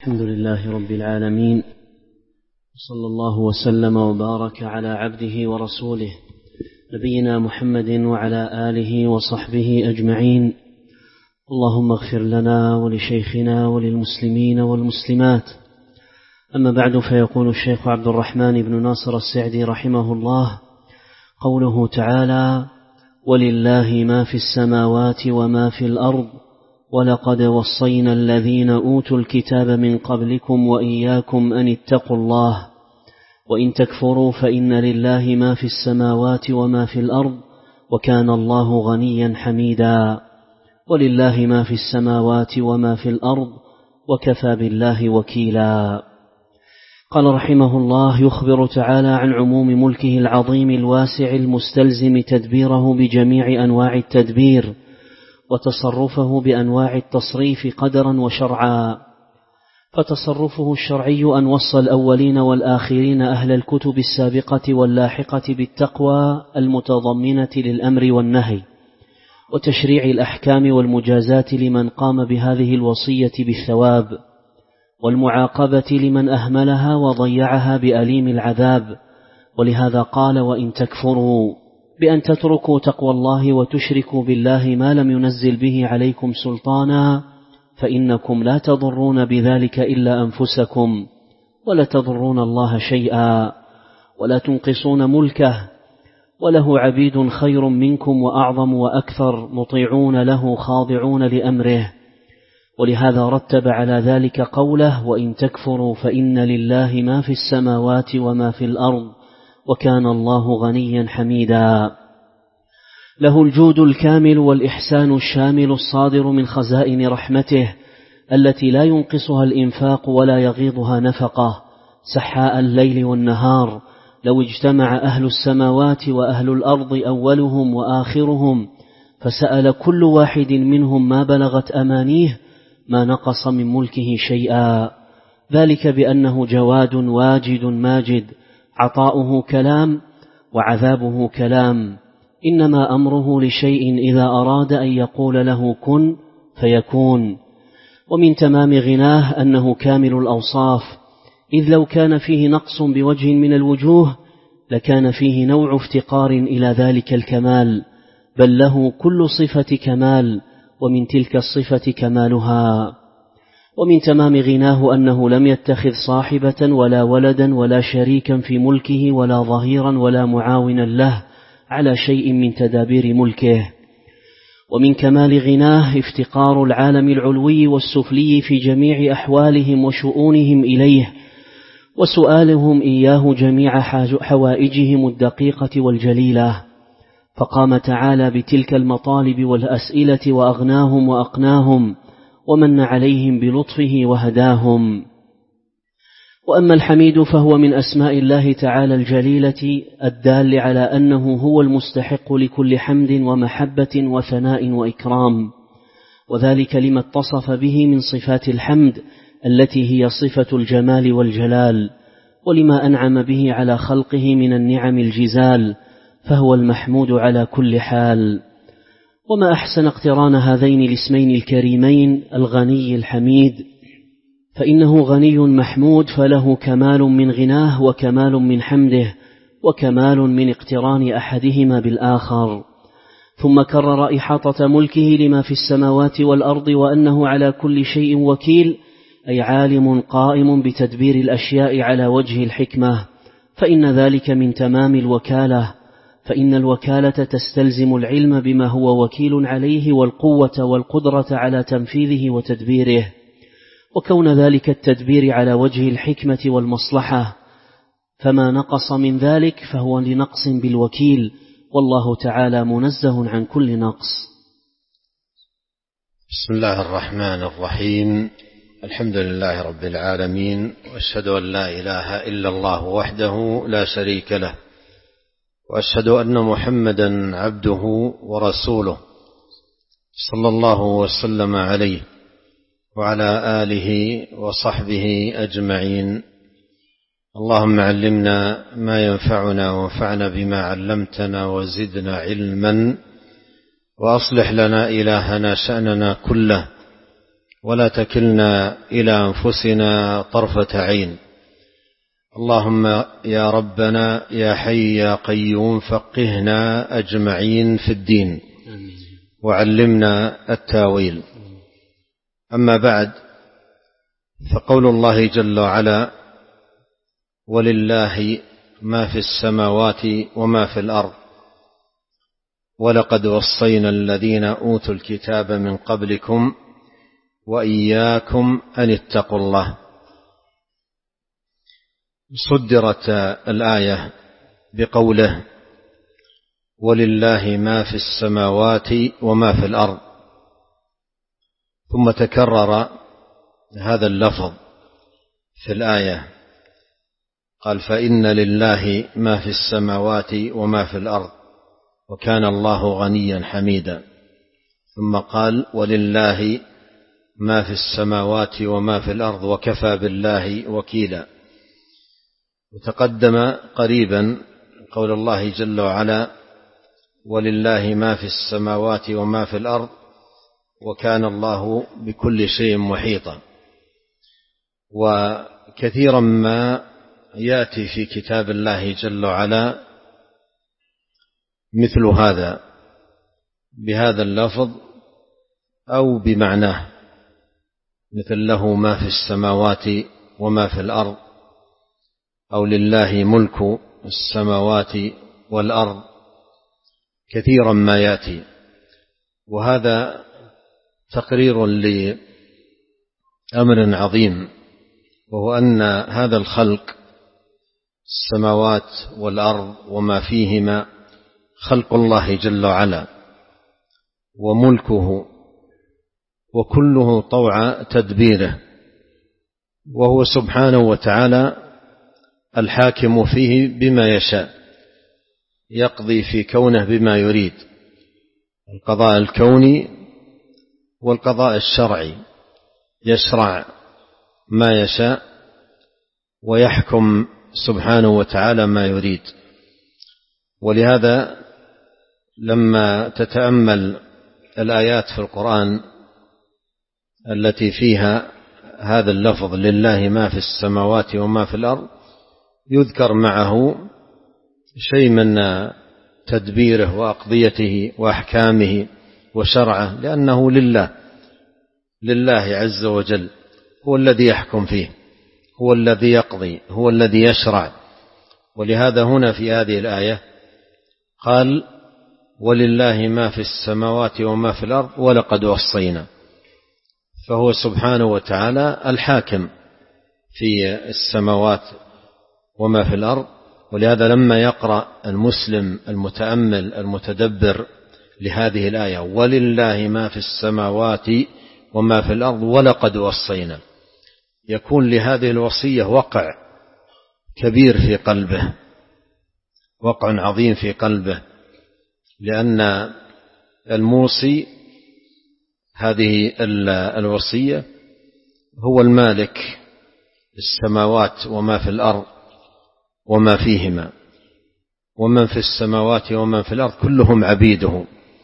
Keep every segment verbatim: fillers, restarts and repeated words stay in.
الحمد لله رب العالمين، صلى الله وسلم وبارك على عبده ورسوله نبينا محمد وعلى آله وصحبه أجمعين. اللهم اغفر لنا ولشيخنا وللمسلمين والمسلمات. أما بعد، فيقول الشيخ عبد الرحمن بن ناصر السعدي رحمه الله: قوله تعالى: ولله ما في السماوات وما في الأرض ولقد وصينا الذين أوتوا الكتاب من قبلكم وإياكم أن اتقوا الله وإن تكفروا فإن لله ما في السماوات وما في الأرض وكان الله غنيا حميدا. ولله ما في السماوات وما في الأرض وكفى بالله وكيلا. قال رحمه الله: يخبر تعالى عن عموم ملكه العظيم الواسع المستلزم تدبيره بجميع أنواع التدبير وتصرفه بأنواع التصريف قدرا وشرعا. فتصرفه الشرعي أن وصى الأولين والآخرين أهل الكتب السابقة واللاحقة بالتقوى المتضمنة للأمر والنهي وتشريع الأحكام والمجازات لمن قام بهذه الوصية بالثواب، والمعاقبة لمن أهملها وضيعها بأليم العذاب. ولهذا قال: وإن تكفروا، بأن تتركوا تقوى الله وتشركوا بالله ما لم ينزل به عليكم سلطانا، فإنكم لا تضرون بذلك إلا أنفسكم ولا تضرون الله شيئا ولا تنقصون ملكه، وله عبيد خير منكم وأعظم وأكثر مطيعون له خاضعون لأمره. ولهذا رتب على ذلك قوله: وإن تكفروا فإن لله ما في السماوات وما في الأرض وكان الله غنيا حميدا. له الجود الكامل والإحسان الشامل الصادر من خزائن رحمته التي لا ينقصها الإنفاق ولا يغيضها نفقة، سحاء الليل والنهار. لو اجتمع أهل السماوات وأهل الأرض أولهم وآخرهم فسأل كل واحد منهم ما بلغت أمانيه ما نقص من ملكه شيئا، ذلك بأنه جواد واجد ماجد، عطاؤه كلام وعذابه كلام، إنما أمره لشيء إذا أراد أن يقول له كن فيكون. ومن تمام غناه أنه كامل الأوصاف، إذ لو كان فيه نقص بوجه من الوجوه لكان فيه نوع افتقار إلى ذلك الكمال، بل له كل صفة كمال، ومن تلك الصفة كمالها. ومن تمام غناه أنه لم يتخذ صاحبة ولا ولدا ولا شريكا في ملكه ولا ظهيرا ولا معاونا له على شيء من تدابير ملكه. ومن كمال غناه افتقار العالم العلوي والسفلي في جميع أحوالهم وشؤونهم إليه، وسؤالهم إياه جميع حوائجهم الدقيقة والجليلة. فقام تعالى بتلك المطالب والأسئلة وأغناهم وأقناهم، ومن عليهم بلطفه وهداهم. وأما الحميد فهو من أسماء الله تعالى الجليلة الدال على أنه هو المستحق لكل حمد ومحبة وثناء وإكرام، وذلك لما اتصف به من صفات الحمد التي هي صفة الجمال والجلال، ولما أنعم به على خلقه من النعم الجزال، فهو المحمود على كل حال. وما أحسن اقتران هذين الاسمين الكريمين الغني الحميد، فإنه غني محمود، فله كمال من غناه وكمال من حمده وكمال من اقتران أحدهما بالآخر. ثم كرر إحاطة ملكه لما في السماوات والأرض وأنه على كل شيء وكيل، أي عالم قائم بتدبير الأشياء على وجه الحكمة، فإن ذلك من تمام الوكالة، فإن الوكالة تستلزم العلم بما هو وكيل عليه والقوة والقدرة على تنفيذه وتدبيره، وكون ذلك التدبير على وجه الحكمة والمصلحة، فما نقص من ذلك فهو لنقص بالوكيل، والله تعالى منزه عن كل نقص. بسم الله الرحمن الرحيم. الحمد لله رب العالمين، وأشهد أن لا إله إلا الله وحده لا شريك له، وأشهد أن محمدا عبده ورسوله صلى الله وسلم عليه وعلى آله وصحبه أجمعين. اللهم علمنا ما ينفعنا وانفعنا بما علمتنا وزدنا علما، وأصلح لنا إلهنا شأننا كله، ولا تكلنا إلى أنفسنا طرفة عين. اللهم يا ربنا يا حي يا قيوم فقهنا أجمعين في الدين وعلمنا التاويل. أما بعد، فقول الله جل وعلا: ولله ما في السماوات وما في الأرض ولقد وصينا الذين أوتوا الكتاب من قبلكم وإياكم أن اتقوا الله. صدرت الآية بقوله: ولله ما في السماوات وما في الأرض، ثم تكرر هذا اللفظ في الآية، قال: فإن لله ما في السماوات وما في الأرض وكان الله غنيا حميدا. ثم قال: ولله ما في السماوات وما في الأرض وكفى بالله وكيلا. وتقدم قريبا قول الله جل وعلا: ولله ما في السماوات وما في الأرض وكان الله بكل شيء محيطا. وكثيرا ما يأتي في كتاب الله جل وعلا مثل هذا بهذا اللفظ أو بمعناه، مثل له ما في السماوات وما في الأرض، أو لله ملك السماوات والأرض. كثيرا ما يأتي، وهذا تقرير لأمر عظيم، وهو أن هذا الخلق، السماوات والأرض وما فيهما، خلق الله جل وعلا وملكه، وكله طوع تدبيره، وهو سبحانه وتعالى الحاكم فيه بما يشاء، يقضي في كونه بما يريد، القضاء الكوني والقضاء الشرعي، يشرع ما يشاء ويحكم سبحانه وتعالى ما يريد. ولهذا لما تتأمل الآيات في القرآن التي فيها هذا اللفظ: لله ما في السماوات وما في الأرض، يذكر معه شيء من تدبيره وأقضيته وأحكامه وشرعه، لأنه لله لله عز وجل، هو الذي يحكم فيه، هو الذي يقضي، هو الذي يشرع. ولهذا هنا في هذه الآية قال: ولله ما في السماوات وما في الأرض ولقد وصينا. فهو سبحانه وتعالى الحاكم في السماوات وما في الأرض. ولهذا لما يقرأ المسلم المتأمل المتدبر لهذه الآية: ولله ما في السماوات وما في الأرض ولقد وصينا، يكون لهذه الوصية وقع كبير في قلبه، وقع عظيم في قلبه، لأن الموصي هذه الوصية هو المالك السماوات وما في الأرض وما فيهما، ومن في السماوات ومن في الأرض كلهم عبيده،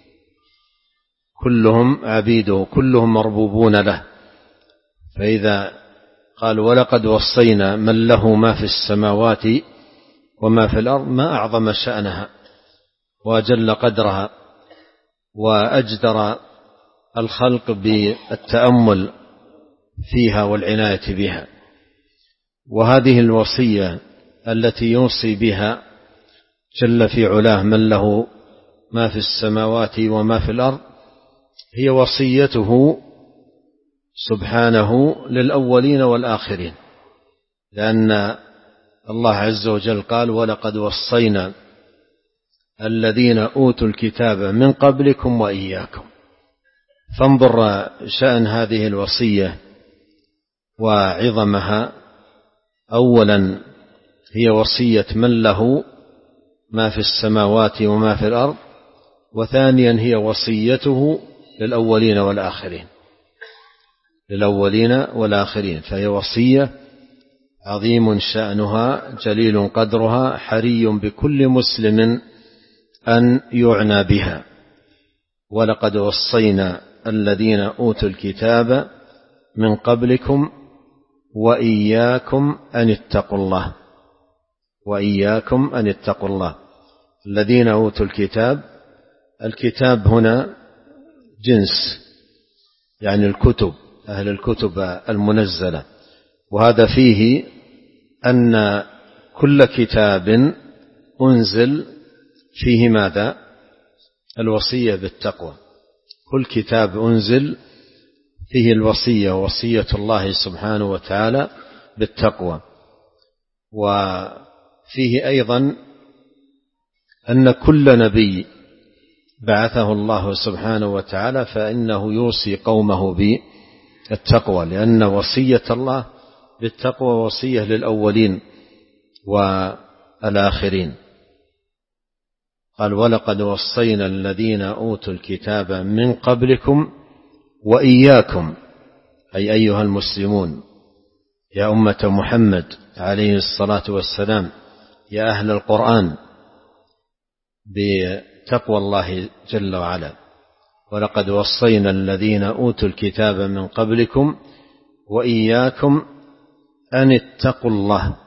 كلهم عبيده، كلهم مربوبون له. فإذا قال: ولقد وصينا من له ما في السماوات وما في الأرض، ما أعظم شأنها وأجل قدرها وأجدر الخلق بالتأمل فيها والعناية بها. وهذه الوصية التي يوصي بها جل في علاه من له ما في السماوات وما في الأرض هي وصيته سبحانه للأولين والآخرين، لأن الله عز وجل قال: ولقد وصينا الذين أوتوا الكتاب من قبلكم وإياكم. فانظر شأن هذه الوصية وعظمها. أولا هي وصية من له ما في السماوات وما في الأرض، وثانيا هي وصيته للأولين والآخرين، للأولين والآخرين. فهي وصية عظيم شأنها جليل قدرها، حري بكل مسلم أن يعنى بها. ولقد وصينا الذين أوتوا الكتاب من قبلكم وإياكم أن اتقوا الله وإياكم أن اتقوا الله. الذين أوتوا الكتاب، الكتاب هنا جنس، يعني الكتب، أهل الكتب المنزلة، وهذا فيه أن كل كتاب أنزل فيه ماذا؟ الوصية بالتقوى. كل كتاب أنزل فيه الوصية، وصية الله سبحانه وتعالى بالتقوى. وفيه أيضا أن كل نبي بعثه الله سبحانه وتعالى فإنه يوصي قومه بالتقوى، لأن وصية الله بالتقوى وصية للأولين والآخرين. قال: ولقد وصينا الذين أوتوا الكتاب من قبلكم وإياكم، أي أيها المسلمون، يا أمة محمد عليه الصلاة والسلام، يا أهل القرآن، بتقوى الله جل وعلا. ولقد وصينا الذين أوتوا الكتاب من قبلكم وإياكم أن اتقوا الله.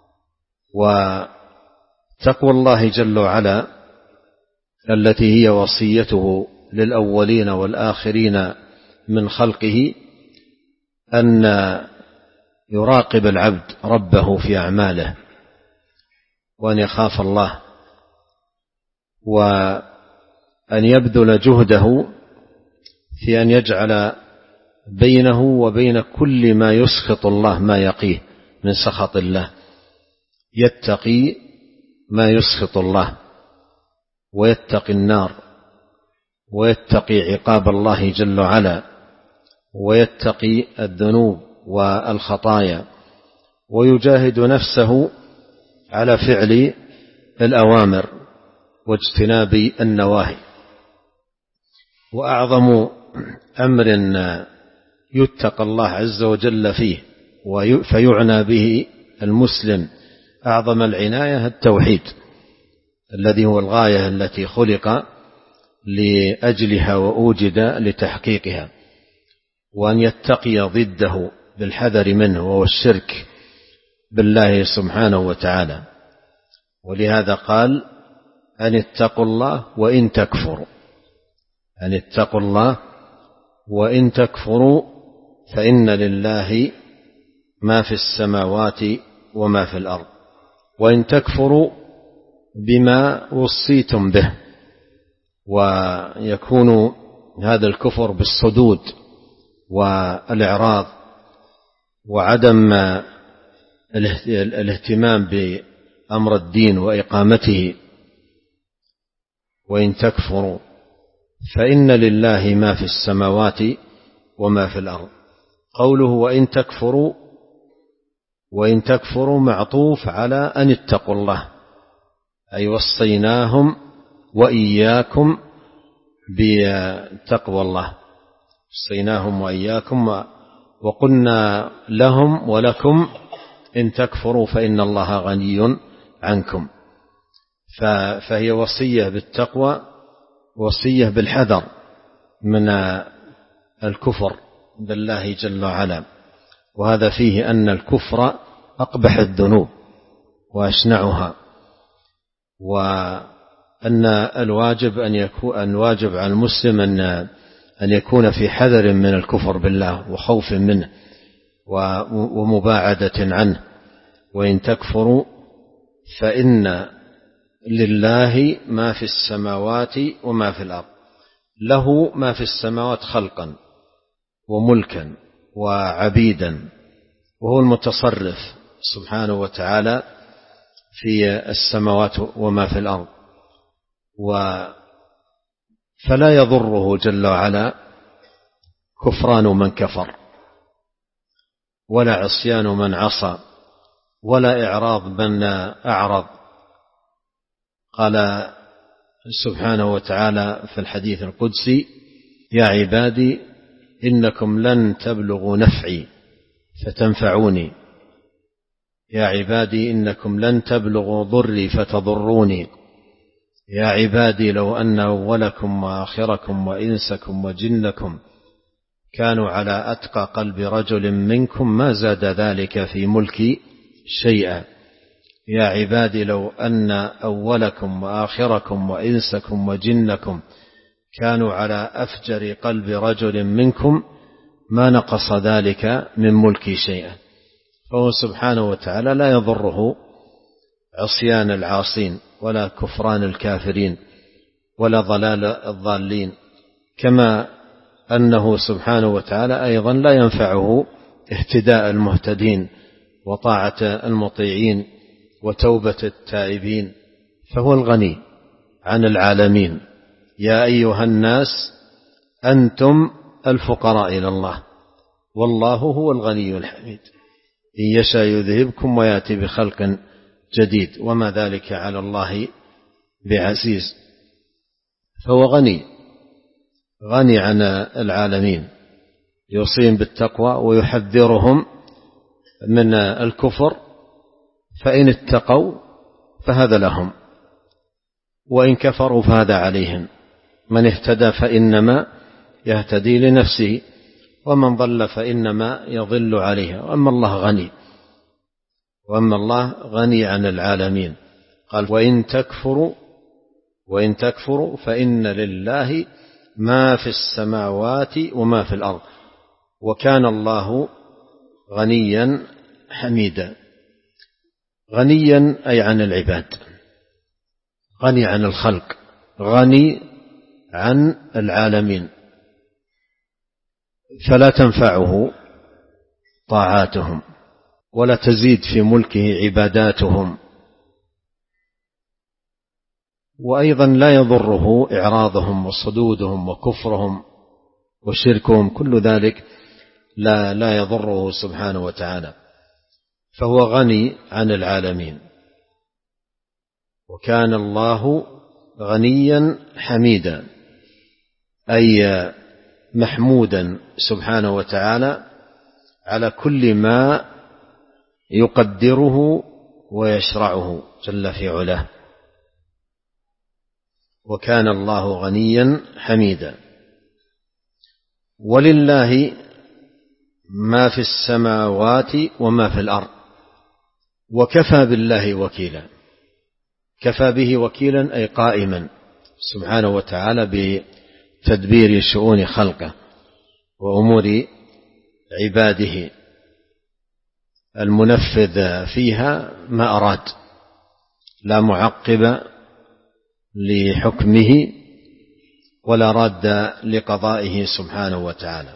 وتقوى الله جل وعلا التي هي وصيته للأولين والآخرين من خلقه أن يراقب العبد ربه في أعماله، وأن يخاف الله، وأن يبذل جهده في أن يجعل بينه وبين كل ما يسخط الله ما يقيه من سخط الله، يتقي ما يسخط الله، ويتقي النار، ويتقي عقاب الله جل وعلا، ويتقي الذنوب والخطايا، ويجاهد نفسه على فعل الأوامر واجتناب النواهي. وأعظم أمر يتقى الله عز وجل فيه فيعنى به المسلم أعظم العناية التوحيد، الذي هو الغاية التي خلق لأجلها وأوجد لتحقيقها، وأن يتقي ضده بالحذر منه، وهو الشرك بالله سبحانه وتعالى. ولهذا قال: أن اتقوا الله وإن تكفروا، أن اتقوا الله وإن تكفروا فإن لله ما في السماوات وما في الأرض. وإن تكفروا بما وصيتم به، ويكون هذا الكفر بالصدود والإعراض وعدم الاهتمام بأمر الدين وإقامته. وإن تكفروا فإن لله ما في السماوات وما في الأرض. قوله وإن تكفروا، وإن تكفروا معطوف على أن اتقوا الله، أي وصيناهم وإياكم بتقوى الله، وصيناهم وإياكم وقلنا لهم ولكم إن تكفروا فإن الله غني عنكم. فهي وصية بالتقوى، وصية بالحذر من الكفر بالله جل وعلا. وهذا فيه أن الكفر أقبح الذنوب وأشنعها، وأن الواجب أن يكون أن واجب على المسلم أن أن يكون في حذر من الكفر بالله وخوف منه ومباعدة عنه. وإن تكفروا فإن لله ما في السماوات وما في الأرض. له ما في السماوات خلقا وملكا وعبيدا، وهو المتصرف سبحانه وتعالى في السماوات وما في الأرض. فلا يضره جل وعلا كفران من كفر، ولا عصيان من عصى، ولا إعراض من أعرض. قال سبحانه وتعالى في الحديث القدسي: يا عبادي إنكم لن تبلغوا نفعي فتنفعوني، يا عبادي إنكم لن تبلغوا ضري فتضروني، يا عبادي لو أن أولكم وآخركم وإنسكم وجنكم كانوا على أتقى قلب رجل منكم ما زاد ذلك في ملكي شيئا. يا عبادي لو أن أولكم وآخركم وإنسكم وجنكم كانوا على أفجر قلب رجل منكم ما نقص ذلك من ملكي شيئا. فهو سبحانه وتعالى لا يضره عصيان العاصين ولا كفران الكافرين ولا ضلال الضالين، كما أنه سبحانه وتعالى أيضا لا ينفعه اهتداء المهتدين وطاعة المطيعين وتوبة التائبين، فهو الغني عن العالمين. يا أيها الناس أنتم الفقراء إلى الله والله هو الغني الحميد، إن يشاء يذهبكم ويأتي بخلق جديد وما ذلك على الله بعزيز. فهو غني غني عن العالمين، يوصيهم بالتقوى ويحذرهم من الكفر، فإن اتقوا فهذا لهم وإن كفروا فهذا عليهم. من اهتدى فإنما يهتدي لنفسه ومن ضل فإنما يضل عليها، وأما الله غني وأما الله غني عن العالمين. قال وإن تكفروا وإن تكفروا فإن لله ما في السماوات وما في الأرض وكان الله غنيا حميدا. غنيا أي عن العباد، غني عن الخلق، غني عن العالمين، فلا تنفعه طاعاتهم ولا تزيد في ملكه عباداتهم، وأيضا لا يضره إعراضهم وصدودهم وكفرهم وشركهم، كل ذلك لا, لا يضره سبحانه وتعالى، فهو غني عن العالمين. وكان الله غنيا حميدا أي محمودا سبحانه وتعالى على كل ما يقدره ويشرعه جل في علاه. وكان الله غنيا حميدا. ولله ما في السماوات وما في الأرض وكفى بالله وكيلا. كفى به وكيلا أي قائما سبحانه وتعالى بتدبير شؤون خلقه وأمور عباده، المنفذ فيها ما أراد، لا معقب لحكمه ولا راد لقضائه سبحانه وتعالى.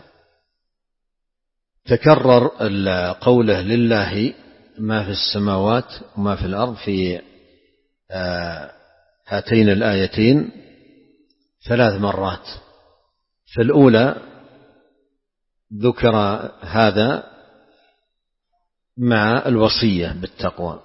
تكرر قوله لله ما في السماوات وما في الأرض في هاتين الآيتين ثلاث مرات. في الأولى ذكر هذا مع الوصية بالتقوى،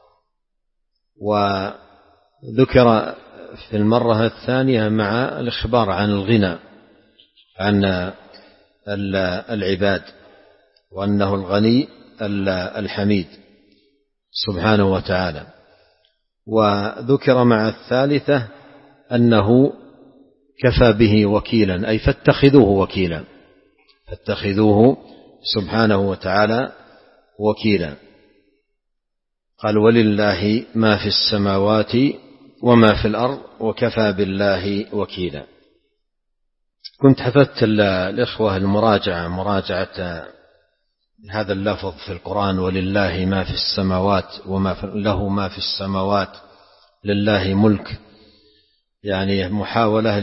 وذكر في المرة الثانية مع الإخبار عن الغنى عن العباد وأنه الغني الحميد سبحانه وتعالى. وذكر مع الثالثة أنه كفى به وكيلا أي فاتخذوه وكيلا، فاتخذوه سبحانه وتعالى وكيلا. قال ولله ما في السماوات وما في الأرض وكفى بالله وكيلا. كنت حثت الإخوة المراجعة مراجعة هذا اللفظ في القرآن ولله ما في السماوات وما في له ما في السماوات، لله ملك، يعني محاولة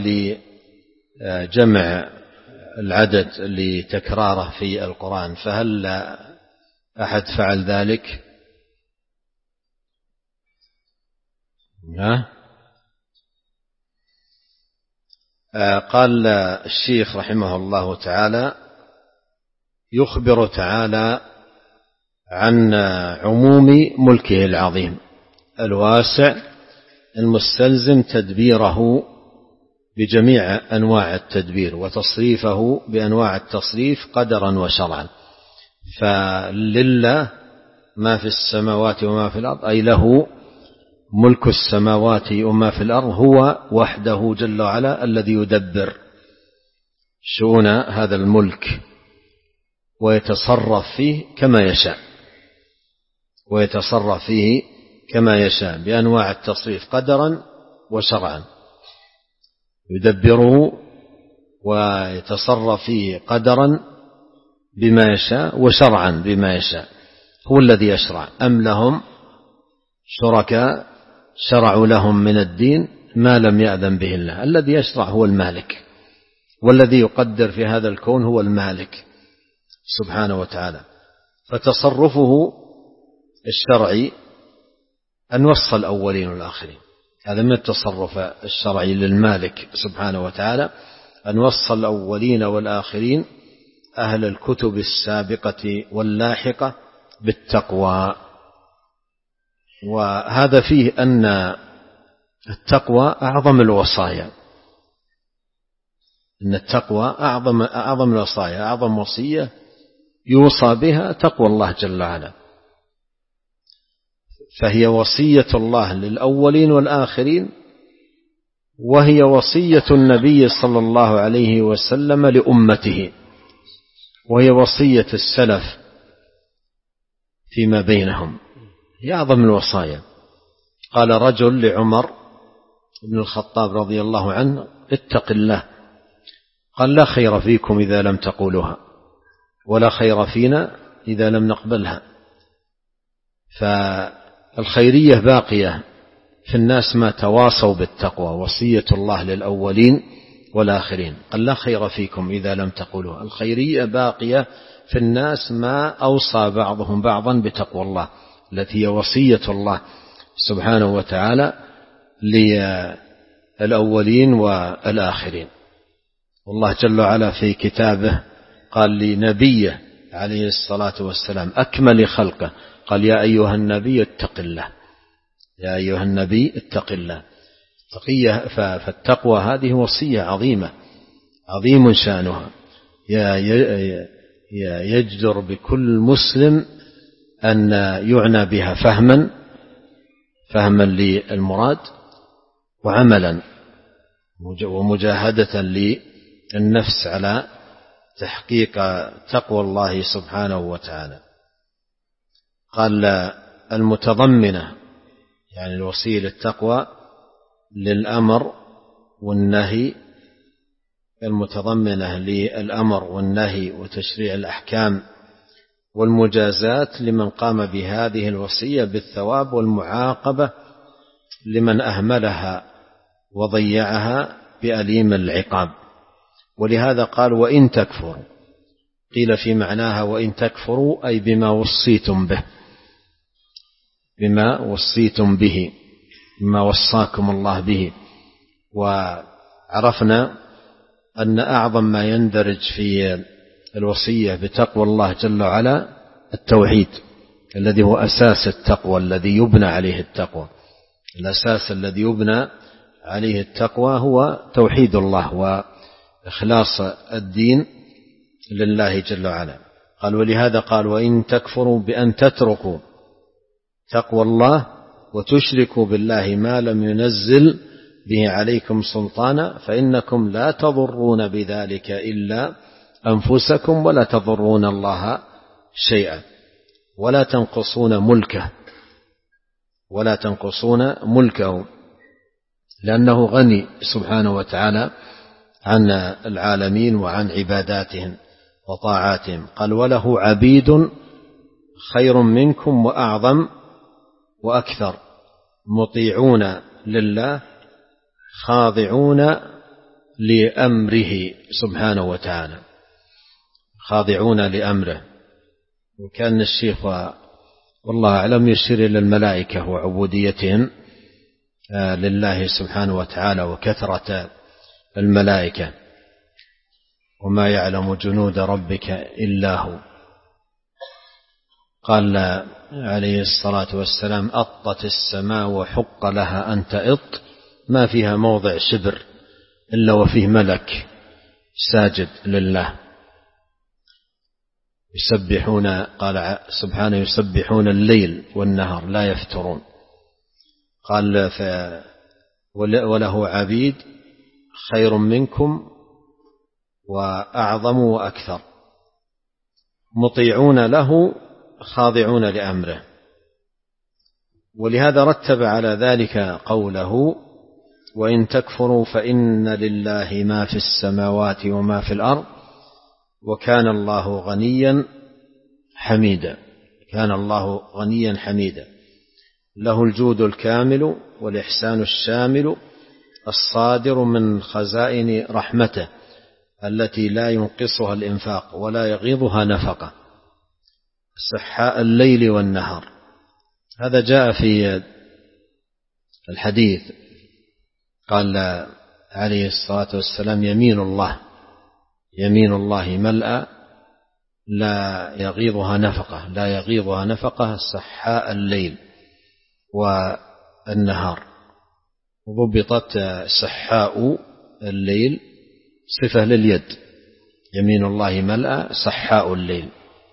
لجمع العدد لتكراره في القرآن، فهل أحد فعل ذلك؟ ها؟ قال الشيخ رحمه الله تعالى يخبر تعالى عن عموم ملكه العظيم الواسع المستلزم تدبيره بجميع أنواع التدبير وتصريفه بأنواع التصريف قدرا وشرعا. فلله ما في السماوات وما في الأرض أي له ملك السماوات وما في الأرض، هو وحده جل وعلا الذي يدبر شؤون هذا الملك ويتصرف فيه كما يشاء ويتصرف فيه كما يشاء بأنواع التصريف قدرا وشرعا، يدبره ويتصرف فيه قدرا بما يشاء وشرعا بما يشاء. هو الذي يشرع. أم لهم شركاء شرعوا لهم من الدين ما لم يأذن به الله. الذي يشرع هو المالك، والذي يقدر في هذا الكون هو المالك سبحانه وتعالى. فتصرفه الشرعي أن وصى الأولين والآخرين، هذا من التصرف الشرعي للمالك سبحانه وتعالى، أن وصى الأولين والآخرين أهل الكتب السابقة واللاحقة بالتقوى. وهذا فيه أن التقوى أعظم الوصايا، أن التقوى أعظم أعظم الوصايا، أعظم وصية يوصى بها تقوى الله جل وعلا، فهي وصية الله للأولين والآخرين، وهي وصية النبي صلى الله عليه وسلم لأمته، وهي وصية السلف فيما بينهم، هي أعظم الوصايا. قال رجل لعمر بن الخطاب رضي الله عنه: اتق الله. قال: لا خير فيكم إذا لم تقولوها، ولا خير فينا إذا لم نقبلها. فالخيرية باقية في الناس ما تواصوا بالتقوى، وصية الله للأولين والآخرين. قال: لا خير فيكم إذا لم تقولوها. الخيرية باقية في الناس ما أوصى بعضهم بعضا بتقوى الله، التي هي وصية الله سبحانه وتعالى للأولين والآخرين. والله جل وعلا في كتابه قال لنبيه عليه الصلاة والسلام أكمل خلقه، قال: يا أيها النبي اتق الله، يا أيها النبي اتق الله. تقية. فالتقوى هذه وصية عظيمة، عظيم شأنها، يجدر بكل مسلم أن يعنى بها فهما فهما للمراد، وعملا ومجاهدة للنفس على تحقيق تقوى الله سبحانه وتعالى. قال المتضمنة يعني الوصية للتقوى للأمر والنهي، المتضمنة للأمر والنهي وتشريع الأحكام والمجازات لمن قام بهذه الوصية بالثواب، والمعاقبة لمن أهملها وضيعها بأليم العقاب. ولهذا قال: وإن تكفروا. قيل في معناها وإن تكفروا أي بما وصيتم به، بما وصيتم به، بما وصاكم الله به. وعرفنا أن أعظم ما يندرج في الوصية بتقوى الله جل وعلا التوحيد، الذي هو أساس التقوى، الذي يبنى عليه التقوى. الأساس الذي يبنى عليه التقوى هو توحيد الله وإخلاص الدين لله جل وعلا. قال: ولهذا قال: وإن تكفروا بأن تتركوا تقوى الله وتشركوا بالله ما لم ينزل به عليكم سلطانا فإنكم لا تضرون بذلك إلا أنفسكم ولا تضرون الله شيئا ولا تنقصون ملكه ولا تنقصون ملكه لأنه غني سبحانه وتعالى عن العالمين وعن عباداتهم وطاعاتهم. قال: وله عبيد خير منكم وأعظم وأكثر مطيعون لله خاضعون لأمره سبحانه وتعالى، خاضعون لأمره. وكان الشيخ والله أعلم يشير إلى الملائكة وعبوديتهم لله سبحانه وتعالى وكثرة الملائكة، وما يعلم جنود ربك إلا هو. قال عليه الصلاة والسلام: أطت السماء وحق لها أن تئط، ما فيها موضع شبر إلا وفيه ملك ساجد لله يسبحون، قال سبحانه: يسبحون الليل والنهار لا يفترون. قال: وله عبيد خير منكم وأعظم وأكثر، مطيعون له خاضعون لأمره. ولهذا رتب على ذلك قوله: وإن تكفروا فإن لله ما في السماوات وما في الأرض وكان الله غنيا حميدا. كان الله غنيا حميدا، له الجود الكامل والإحسان الشامل الصادر من خزائن رحمته التي لا ينقصها الإنفاق ولا يغيضها نفقة، سحاء الليل والنهار. هذا جاء في الحديث، قال عليه الصلاة والسلام: يمين الله يمين الله ملأى لا يغيضها نفقة لا يغيضها نفقة سحاء الليل والنهار. ضبطت سحاء الليل صفة لليد، يمين الله ملأى سحاء الليل،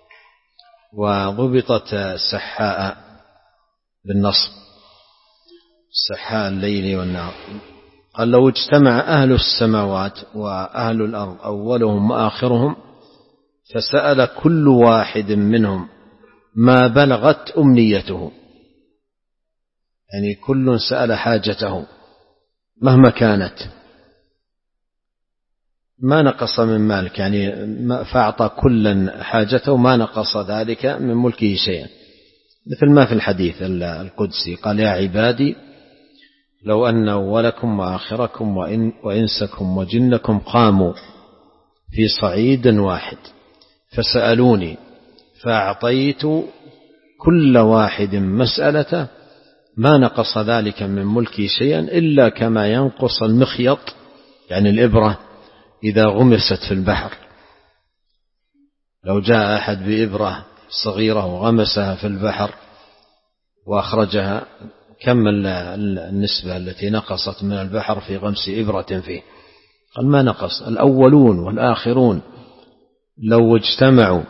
وضبطت سحاء بالنصب، سحاء الليل والنهار. قال: لو اجتمع أهل السماوات وأهل الأرض أولهم وآخرهم فسأل كل واحد منهم ما بلغت أمنيته، يعني كل سأل حاجته مهما كانت، ما نقص من مالك، يعني فأعطى كلا حاجته ما نقص ذلك من ملكه شيئا، مثل ما في الحديث القدسي: قال: يا عبادي لو أن أولكم وآخركم وإنسكم وجنكم قاموا في صعيد واحد فسألوني فأعطيت كل واحد مسألته ما نقص ذلك من ملكي شيئا إلا كما ينقص المخيط، يعني الإبرة، إذا غمست في البحر. لو جاء أحد بإبرة صغيرة وغمسها في البحر وأخرجها، كم النسبة التي نقصت من البحر في غمس إبرة فيه؟ قال: ما نقص. الأولون والآخرون لو اجتمعوا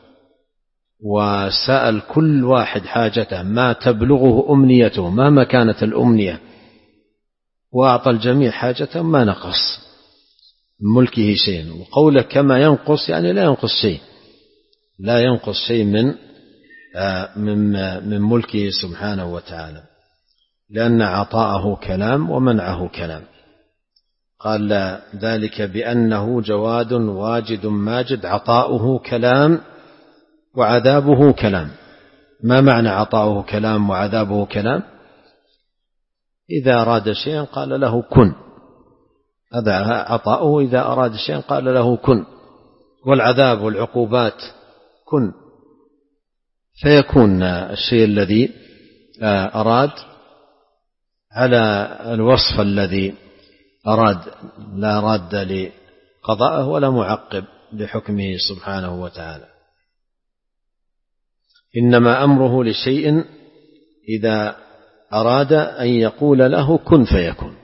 وسأل كل واحد حاجته ما تبلغه أمنيته مهما كانت الأمنية وأعطى الجميع حاجته ما نقص ملكه شيء. وقوله كما ينقص يعني لا ينقص شيء، لا ينقص شيء من من من ملكه سبحانه وتعالى، لأن عطاءه كلام ومنعه كلام. قال ذلك بأنه جواد واجد ماجد، عطاؤه كلام وعذابه كلام. ما معنى عطاؤه كلام وعذابه كلام؟ إذا أراد شيئا قال له كن، هذا عطاؤه. إذا أراد شيئا قال له كن، والعذاب والعقوبات كن، فيكون الشيء الذي أراد على الوصف الذي أراد، لا راد لقضائه ولا معقب لحكمه سبحانه وتعالى. إنما أمره لشيء إذا أراد أن يقول له كن فيكون.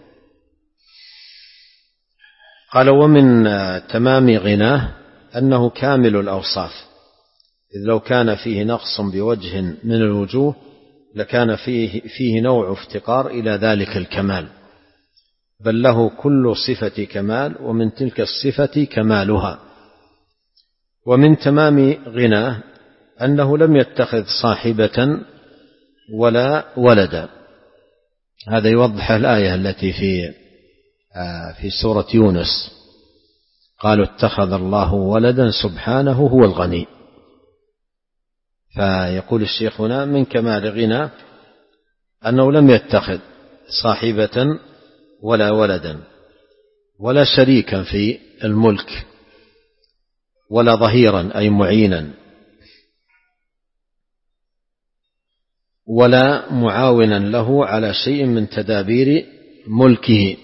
قال: ومن تمام غناه أنه كامل الأوصاف، إذ لو كان فيه نقص بوجه من الوجوه لكان فيه, فيه نوع افتقار إلى ذلك الكمال، بل له كل صفة كمال، ومن تلك الصفة كمالها. ومن تمام غناه أنه لم يتخذ صاحبة ولا ولدا. هذا يوضح الآية التي في في سورة يونس: قالوا اتخذ الله ولدا سبحانه هو الغني. فيقول الشيخ هنا: من كمال غنى أنه لم يتخذ صاحبة ولا ولدا ولا شريكا في الملك ولا ظهيرا أي معينا ولا معاونا له على شيء من تدابير ملكه.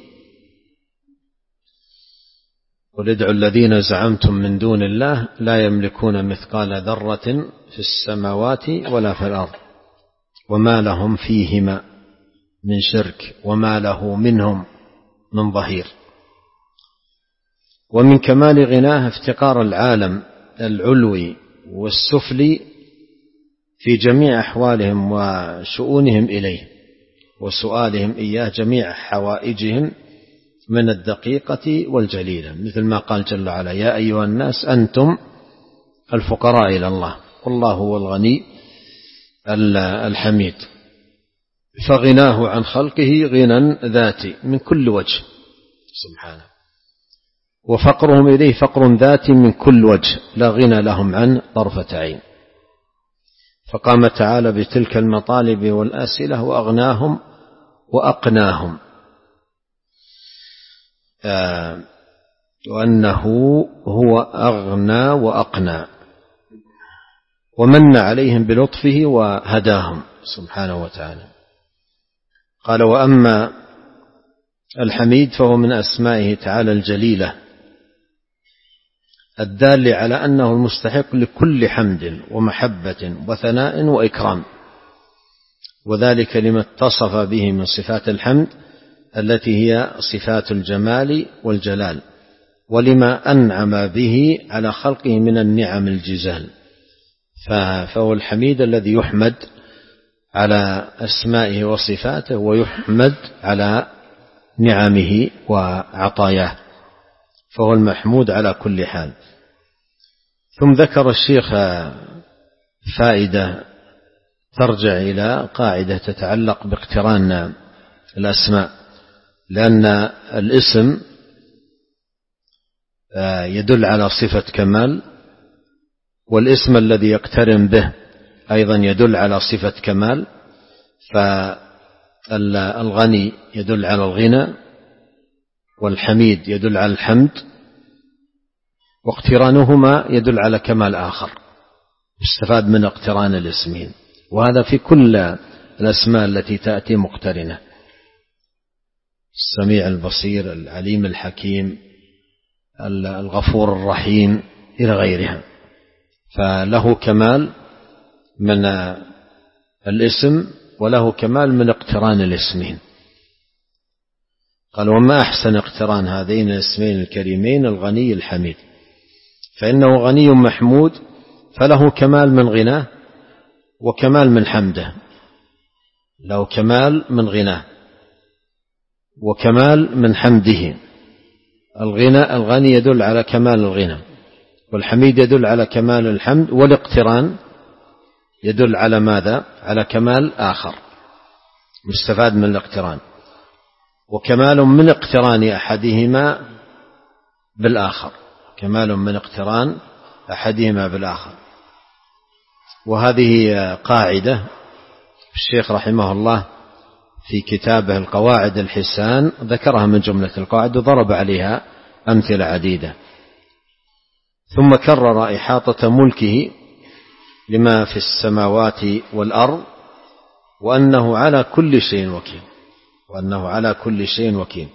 قل ادعوا الذين زعمتم من دون الله لا يملكون مثقال ذرة في السماوات ولا في الأرض وما لهم فيهما من شرك وما له منهم من ظهير. ومن كمال غناه افتقار العالم العلوي والسفلي في جميع أحوالهم وشؤونهم إليه، وسؤالهم إياه جميع حوائجهم من الدقيقة والجليلة، مثل ما قال جل وعلا: يا أيها الناس أنتم الفقراء إلى الله والله هو الغني الحميد. فغناه عن خلقه غنى ذاتي من كل وجه سبحانه، وفقرهم إليه فقر ذاتي من كل وجه، لا غنى لهم عن طرفة عين. فقام تعالى بتلك المطالب والأسئلة وأغناهم وأقناهم، آه وأنه هو أغنى وأقنى، ومن عليهم بلطفه وهداهم سبحانه وتعالى. قال: وأما الحميد فهو من أسمائه تعالى الجليلة الدال على أنه المستحق لكل حمد ومحبة وثناء وإكرام، وذلك لما اتصف به من صفات الحمد التي هي صفات الجمال والجلال، ولما أنعم به على خلقه من النعم الجزال. فهو الحميد الذي يحمد على أسمائه وصفاته، ويحمد على نعمه وعطاياه، فهو المحمود على كل حال. ثم ذكر الشيخ فائدة ترجع إلى قاعدة تتعلق باقتران الأسماء، لأن الاسم يدل على صفة كمال، والاسم الذي يقترن به أيضا يدل على صفة كمال. فالغني يدل على الغنى، والحميد يدل على الحمد، واقترانهما يدل على كمال آخر يستفاد من اقتران الاسمين، وهذا في كل الأسماء التي تأتي مقترنة: السميع البصير، العليم الحكيم، الغفور الرحيم، إلى غيرها. فله كمال من الاسم وله كمال من اقتران الاسمين. قال: وما أحسن اقتران هذين الاسمين الكريمين الغني الحميد، فإنه غني محمود، فله كمال من غناه وكمال من حمده، له كمال من غناه وكمال من حمده. الغنى الغني يدل على كمال الغنى، والحميد يدل على كمال الحمد، والاقتران يدل على ماذا؟ على كمال آخر مستفاد من الاقتران، وكمال من اقتران أحدهما بالآخر، كمال من اقتران أحدهما بالآخر. وهذه قاعدة الشيخ رحمه الله في كتابه القواعد الحسان ذكرها من جملة القواعد، وضرب عليها أمثلة عديدة. ثم كرر إحاطة ملكه لما في السماوات والأرض، وأنه على كل شيء وكيل، وأنه على كل شيء وكيل.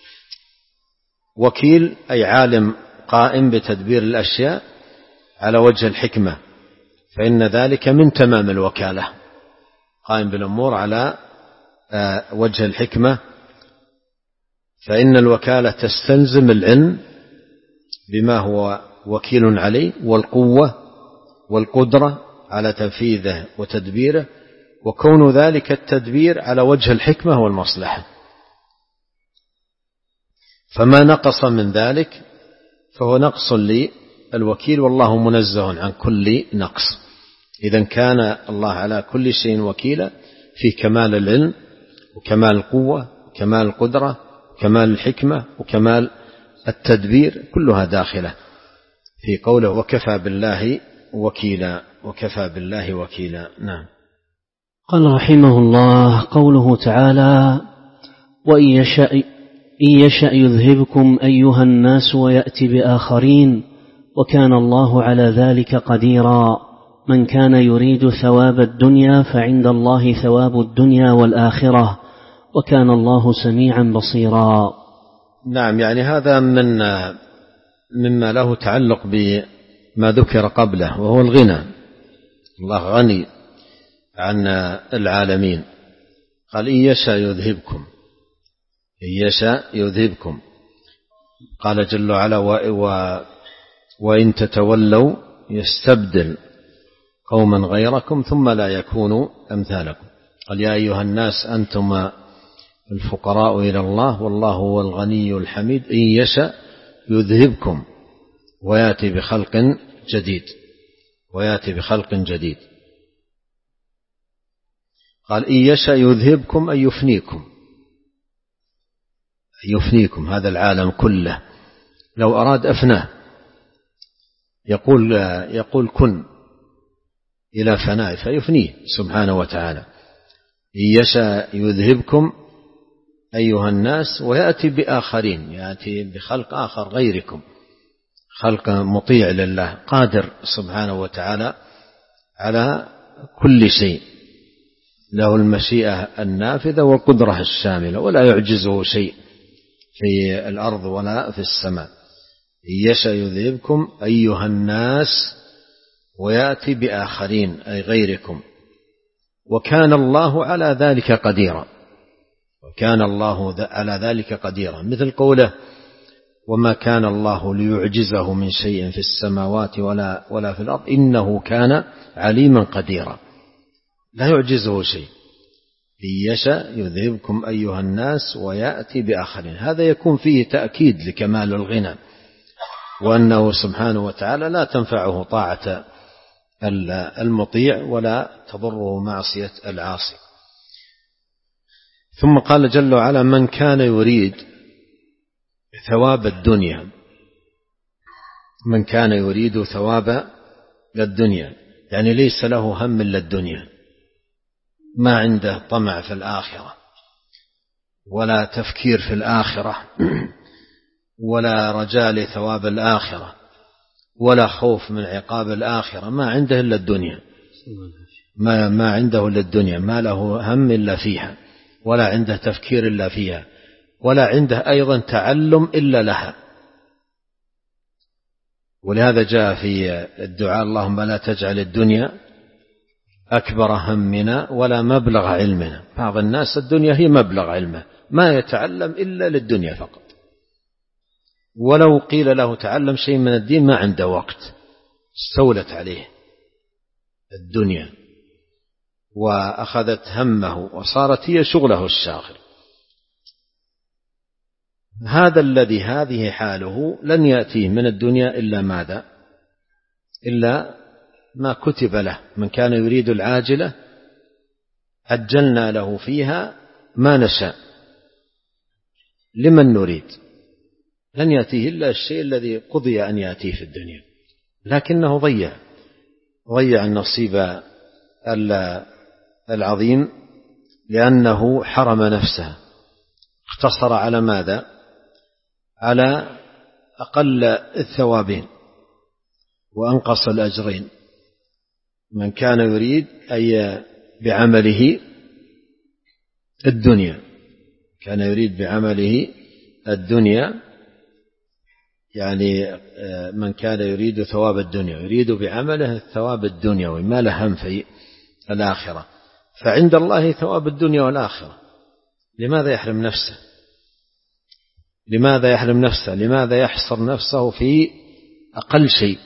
وكيل أي عالم قائم بتدبير الأشياء على وجه الحكمة، فإن ذلك من تمام الوكالة، قائم بالأمور على وجه الحكمة، فإن الوكالة تستلزم العلم بما هو وكيل عليه، والقوة والقدرة على تنفيذه وتدبيره، وكون ذلك التدبير على وجه الحكمة والمصلحة. فما نقص من ذلك فهو نقص للوكيل، والله منزه عن كل نقص. إذن كان الله على كل شيء وكيلا في كمال العلم وكمال القوة وكمال القدرة وكمال الحكمة وكمال التدبير، كلها داخلة في قوله: وكفى بالله وكيلا. وكفى بالله وكيلا. نعم. قال رحمه الله: قوله تعالى: وإن يشأ, إن يشأ يذهبكم أيها الناس ويأتي بآخرين وكان الله على ذلك قديرا. من كان يريد ثواب الدنيا فعند الله ثواب الدنيا والآخرة وكان الله سميعا بصيرا. نعم، يعني هذا من مما له تعلق بما ذكر قبله، وهو الغنى. الله غني عن العالمين. قال: إن يشاء يذهبكم، إن يشاء يذهبكم. قال جل وعلا: وإن تتولوا يستبدل قوما غيركم ثم لا يكونوا أمثالكم. قال: يا أيها الناس أنتم الفقراء إلى الله والله هو الغني الحميد إن يشأ يذهبكم ويأتي بخلق جديد ويأتي بخلق جديد. قال إن يشأ يذهبكم أي يفنيكم يفنيكم هذا العالم كله، لو أراد أفناه، يقول يقول كن إلى فناء فيفنيه سبحانه وتعالى. إن يشأ يذهبكم أيها الناس ويأتي بآخرين، يأتي بخلق آخر غيركم، خلق مطيع لله قادر سبحانه وتعالى على كل شيء، له المشيئة النافذة والقدرة الشاملة، ولا يعجزه شيء في الأرض ولا في السماء. إن يشأ يذهبكم أيها الناس ويأتي بآخرين أي غيركم، وكان الله على ذلك قديرا وكان الله على ذلك قديرا، مثل قوله وما كان الله ليعجزه من شيء في السماوات ولا ولا في الأرض إنه كان عليما قديرا، لا يعجزه شيء. إن يشأ يذهبكم أيها الناس ويأتي بآخرين، هذا يكون فيه تأكيد لكمال الغنى، وأنه سبحانه وتعالى لا تنفعه طاعة المطيع ولا تضره معصية العاصي. ثم قال جل وعلا من كان يريد ثواب الدنيا من كان يريد ثواب الدنيا يعني ليس له هم إلا الدنيا، ما عنده طمع في الآخرة ولا تفكير في الآخرة ولا رجاء لثواب الآخرة ولا خوف من عقاب الآخرة، ما عنده إلا الدنيا، ما, ما عنده إلا الدنيا، ما له هم إلا فيها، ولا عنده تفكير إلا فيها، ولا عنده أيضا تعلم إلا لها. ولهذا جاء في الدعاء اللهم لا تجعل الدنيا أكبر همنا ولا مبلغ علمنا. بعض الناس الدنيا هي مبلغ علمه، ما يتعلم إلا للدنيا فقط، ولو قيل له تعلم شيء من الدين ما عنده وقت، استولت عليه الدنيا وأخذت همه وصارت هي شغله الشاغل. هذا الذي هذه حاله لن يأتيه من الدنيا إلا ماذا؟ إلا ما كتب له. من كان يريد العاجلة عجلنا له فيها ما نشاء لمن نريد، لن يأتيه إلا الشيء الذي قضي أن يأتيه في الدنيا، لكنه ضيع ضيع النصيب العظيم لأنه حرم نفسه، اقتصر على ماذا؟ على أقل الثوابين وأنقص الأجرين. من كان يريد أي بعمله الدنيا كان يريد بعمله الدنيا يعني من كان يريد ثواب الدنيا يريد بعمله الثواب الدنيوي ما له هم في الآخرة، فعند الله ثواب الدنيا والآخرة. لماذا يحرم نفسه؟ لماذا يحرم نفسه؟ لماذا يحصر نفسه في أقل شيء؟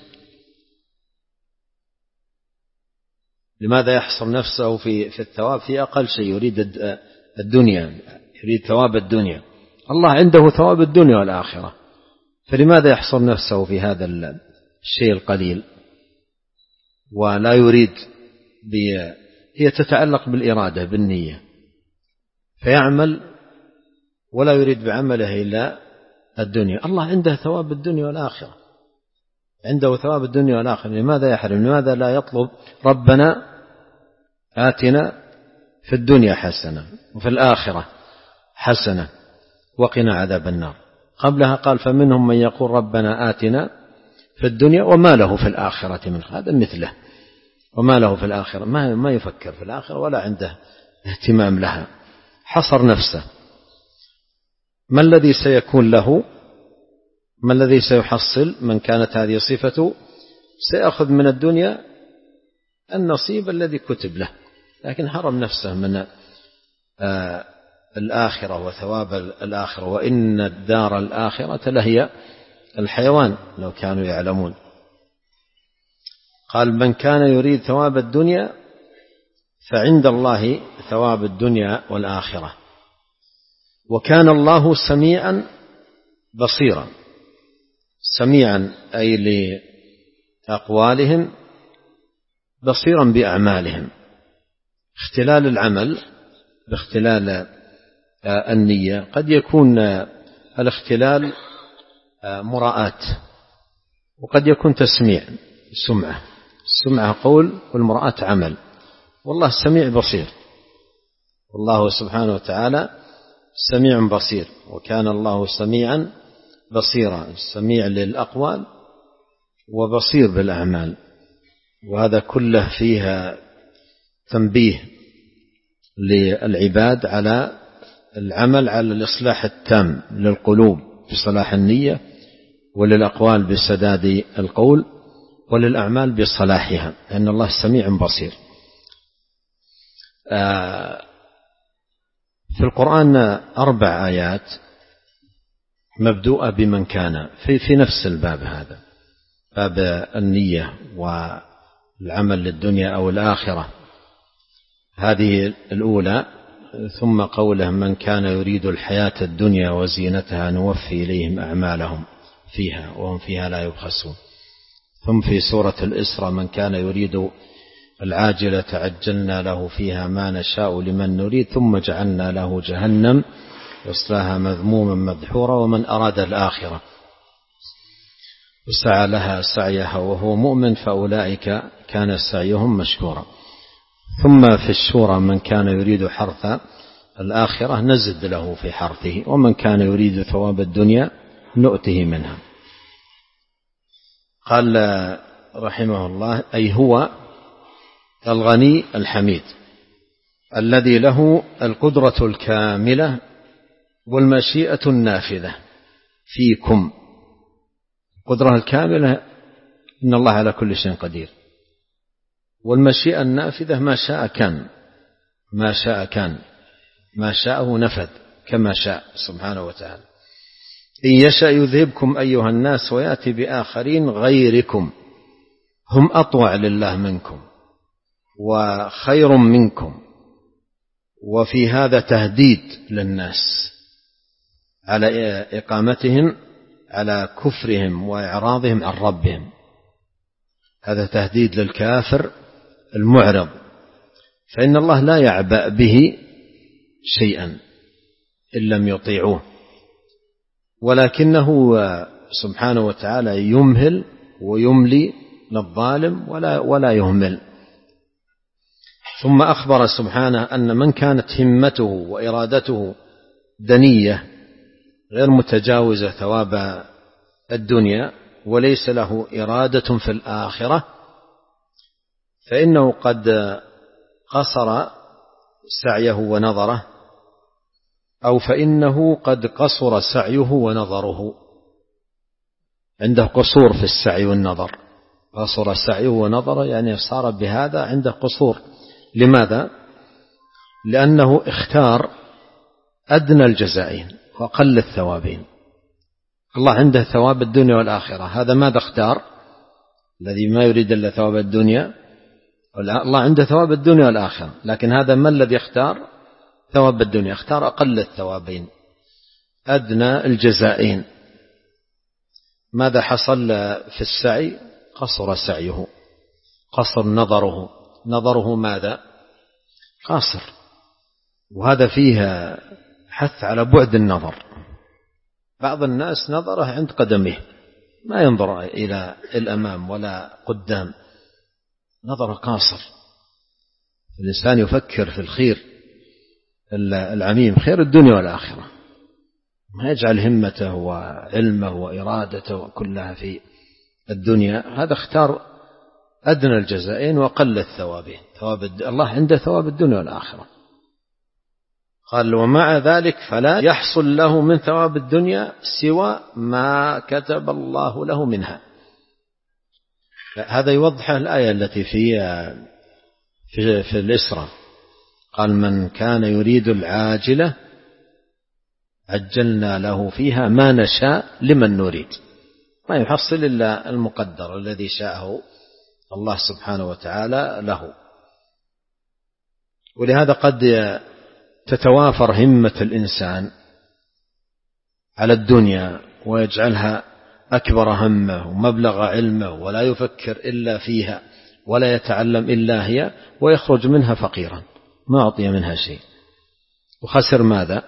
لماذا يحصر نفسه في في الثواب في أقل شيء؟ يريد الدنيا، يريد ثواب الدنيا. الله عنده ثواب الدنيا والآخرة، فلماذا يحصر نفسه في هذا الشيء القليل ولا يريد ب... هي تتعلق بالإرادة بالنية، فيعمل ولا يريد بعمله إلا الدنيا. الله عنده ثواب الدنيا والآخرة، عنده ثواب الدنيا والآخرة، لماذا يحرم؟ لماذا لا يطلب ربنا آتنا في الدنيا حسنة وفي الآخرة حسنة وقنا عذاب النار؟ قبلها قال فمنهم من يقول ربنا آتنا في الدنيا وما له في الآخرة من هذا مثله، وما له في الآخرة، ما ما يفكر في الآخرة ولا عنده اهتمام لها، حصر نفسه. ما الذي سيكون له؟ ما الذي سيحصل؟ من كانت هذه صفته سيأخذ من الدنيا النصيب الذي كتب له، لكن حرم نفسه من آه الآخرة وثواب الآخرة، وإن الدار الآخرة لهي الحيوان لو كانوا يعلمون. قال من كان يريد ثواب الدنيا فعند الله ثواب الدنيا والآخرة. وكان الله سميعا بصيرا. سميعا أي لأقوالهم، بصيرا بأعمالهم. اختلال العمل باختلال النية، قد يكون الاختلال مراءات، وقد يكون تسميع سمعة. السمعة قول والمراءة عمل. والله سميع بصير، والله سبحانه وتعالى سميع بصير. وكان الله سميعا بصيرا، سميع للأقوال وبصير بالأعمال. وهذا كله فيها تنبيه للعباد على العمل على الإصلاح التام للقلوب بصلاح النية، وللأقوال بسداد القول، وللأعمال بصلاحها، لأن الله سميع بصير. في القرآن أربع آيات مبدوءة بمن كان في في نفس الباب هذا، باب النية والعمل للدنيا أو الآخرة. هذه الأولى، ثم قوله من كان يريد الحياة الدنيا وزينتها نوفي إليهم أعمالهم فيها وهم فيها لا يبخسون. ثم في سورة الإسراء من كان يريد العاجلة عجلنا له فيها ما نشاء لمن نريد ثم جعلنا له جهنم يصلاها مذموما مدحورا ومن أراد الآخرة وسعى لها سعيها وهو مؤمن فأولئك كان سعيهم مشكورا. ثم في الشورى من كان يريد حرث الآخرة نزد له في حرثه ومن كان يريد ثواب الدنيا نؤته منها. قال رحمه الله أي هو الغني الحميد الذي له القدرة الكاملة والمشيئة النافذة فيكم. القدرة الكاملة إن الله على كل شيء قدير، والمشيئة النافذة ما شاء كان، ما شاء كان، ما شاءه نفذ كما شاء سبحانه وتعالى. إن يشاء يذهبكم أيها الناس ويأتي بآخرين غيركم هم أطوع لله منكم وخير منكم. وفي هذا تهديد للناس على إقامتهم على كفرهم وإعراضهم عن ربهم. هذا تهديد للكافر المعرض، فإن الله لا يعبأ به شيئا إن لم يطيعوه، ولكنه سبحانه وتعالى يمهل ويملي للظالم ولا ولا يهمل. ثم أخبر سبحانه أن من كانت همته وإرادته دنية غير متجاوزة ثواب الدنيا وليس له إرادة في الآخرة فإنه قد قصر سعيه ونظره، أو فإنه قد قصر سعيه ونظره. عنده قصور في السعي والنظر، قصر سعيه ونظره يعني صار بهذا عنده قصور. لماذا؟ لأنه اختار أدنى الجزائين وقل الثوابين. الله عنده ثواب الدنيا والآخرة، هذا ماذا اختار؟ الذي ما يريد إلا ثواب الدنيا. الله عنده ثواب الدنيا والآخرة، لكن هذا ما الذي اختار؟ ثواب الدنيا، اختار أقل الثوابين أدنى الجزائين. ماذا حصل في السعي؟ قصر سعيه، قصر نظره. نظره ماذا؟ قاصر. وهذا فيها حث على بعد النظر. بعض الناس نظره عند قدمه، ما ينظر إلى الأمام ولا قدام، نظره قاصر. الإنسان يفكر في الخير العميم، خير الدنيا والآخرة، ما يجعل همته وعلمه وإرادته كلها في الدنيا. هذا اختار أدنى الجزائين وقل الثوابين. ثواب الله عنده ثواب الدنيا والآخرة. قال ومع ذلك فلا يحصل له من ثواب الدنيا سوى ما كتب الله له منها. هذا يوضح الآية التي في في, في الإسراء، قال من كان يريد العاجلة عجلنا له فيها ما نشاء لمن نريد. ما يحصل إلا المقدر الذي شاءه الله سبحانه وتعالى له. ولهذا قد تتوافر همة الإنسان على الدنيا ويجعلها أكبر همه ومبلغ علمه ولا يفكر إلا فيها ولا يتعلم إلا هي، ويخرج منها فقيرا ما أعطي منها شيء، وخسر ماذا؟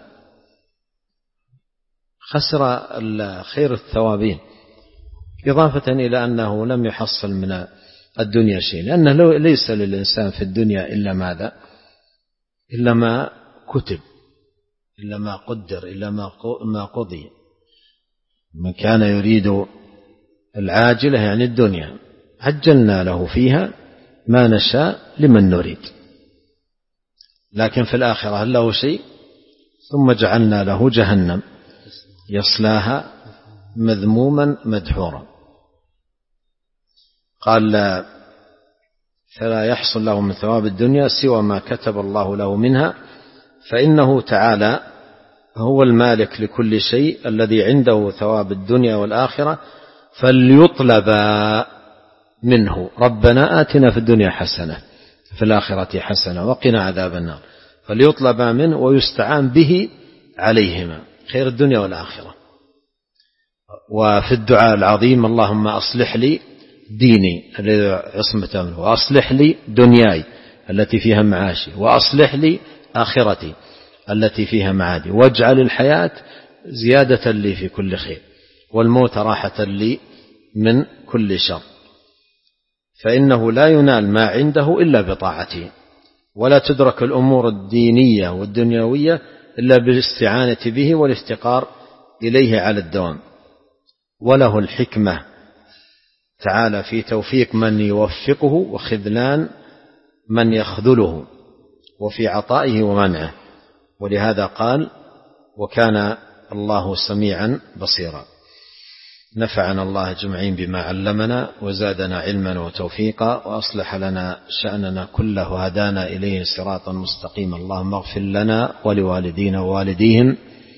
خسر خير الثوابين، إضافة إلى أنه لم يحصل من الدنيا شيء، لأنه ليس للإنسان في الدنيا إلا ماذا؟ إلا ما كتب، إلا ما قدر، إلا ما قضي. من كان يريد العاجلة يعني الدنيا عجلنا له فيها ما نشاء لمن نريد، لكن في الآخرة هل له شيء؟ ثم جعلنا له جهنم يصلاها مذموما مدحورا. قال لا فلا يحصل له من ثواب الدنيا سوى ما كتب الله له منها، فإنه تعالى هو المالك لكل شيء الذي عنده ثواب الدنيا والآخرة، فليطلبا منه ربنا آتنا في الدنيا حسنة في الآخرة حسنة وقنا عذاب النار، فليطلبا منه ويستعان به عليهما خير الدنيا والآخرة. وفي الدعاء العظيم اللهم أصلح لي ديني الذي عصمة منه، وأصلح لي دنياي التي فيها معاشي، وأصلح لي آخرتي التي فيها معادي، واجعل الحياة زيادة لي في كل خير والموت راحة لي من كل شر، فإنه لا ينال ما عنده إلا بطاعته، ولا تدرك الأمور الدينية والدنيوية إلا بالاستعانة به والافتقار إليه على الدوام. وله الحكمة تعالى في توفيق من يوفقه وخذلان من يخذله، وفي عطائه ومنعه، ولهذا قال وكان الله سميعا بصيرا. نفعنا الله أجمعين بما علمنا وزادنا علما وتوفيقا، وأصلح لنا شأننا كله وهدانا إليه صراطا مستقيما. اللهم اغفر لنا ولوالدينا ووالديهم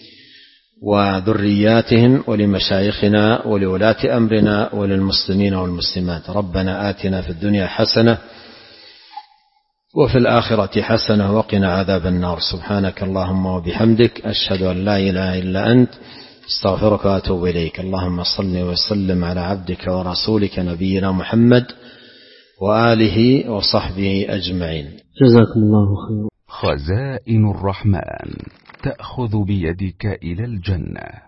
وذرياتهم ولمشايخنا ولولاة أمرنا وللمسلمين والمسلمات. ربنا آتنا في الدنيا حسنة وفي الآخرة حسنة وقنا عذاب النار. سبحانك اللهم وبحمدك أشهد أن لا إله إلا أنت استغفرك وأتوب إليك. اللهم صل وسلم على عبدك ورسولك نبينا محمد وآله وصحبه أجمعين. جزاكم الله خيرا. خزائن الرحمن تأخذ بيدك إلى الجنة.